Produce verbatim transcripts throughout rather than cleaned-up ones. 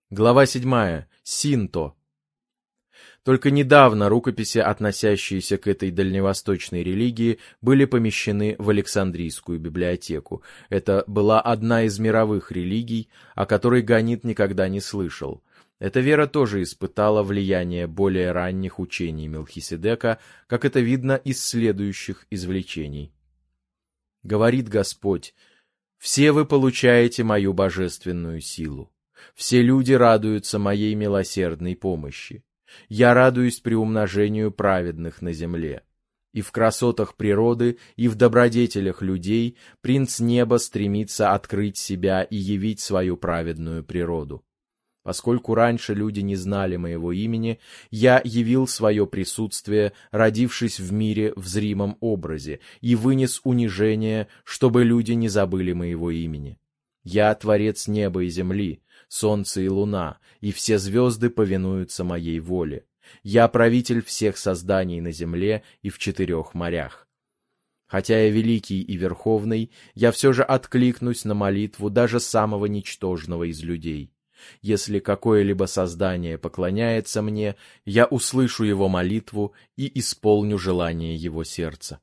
Глава седьмая. Синто. Только недавно рукописи, относящиеся к этой дальневосточной религии, были помещены в Александрийскую библиотеку. Это была одна из мировых религий, о которой Ганит никогда не слышал. Эта вера тоже испытала влияние более ранних учений Мелхиседека, как это видно из следующих извлечений. Говорит Господь: «Все вы получаете мою божественную силу. Все люди радуются моей милосердной помощи. Я радуюсь приумножению праведных на земле. И в красотах природы, и в добродетелях людей принц неба стремится открыть себя и явить свою праведную природу. Поскольку раньше люди не знали моего имени, я явил свое присутствие, родившись в мире в зримом образе, и вынес унижение, чтобы люди не забыли моего имени. Я творец неба и земли, солнце и луна, и все звезды повинуются моей воле. Я правитель всех созданий на земле и в четырех морях. Хотя я великий и верховный, я все же откликнусь на молитву даже самого ничтожного из людей. Если какое-либо создание поклоняется мне, я услышу его молитву и исполню желание его сердца».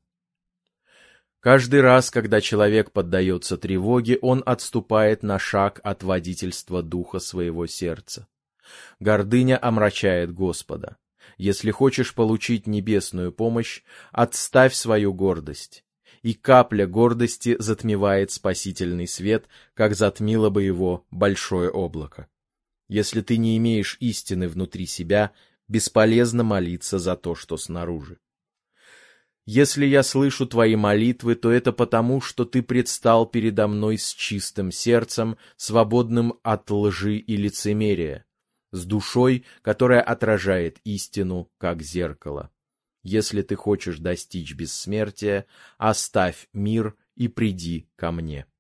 Каждый раз, когда человек поддается тревоге, он отступает на шаг от водительства духа своего сердца. Гордыня омрачает Господа. Если хочешь получить небесную помощь, отставь свою гордость. И капля гордости затмевает спасительный свет, как затмило бы его большое облако. Если ты не имеешь истины внутри себя, бесполезно молиться за то, что снаружи. Если я слышу твои молитвы, то это потому, что ты предстал передо мной с чистым сердцем, свободным от лжи и лицемерия, с душой, которая отражает истину, как зеркало. Если ты хочешь достичь бессмертия, оставь мир и приди ко мне.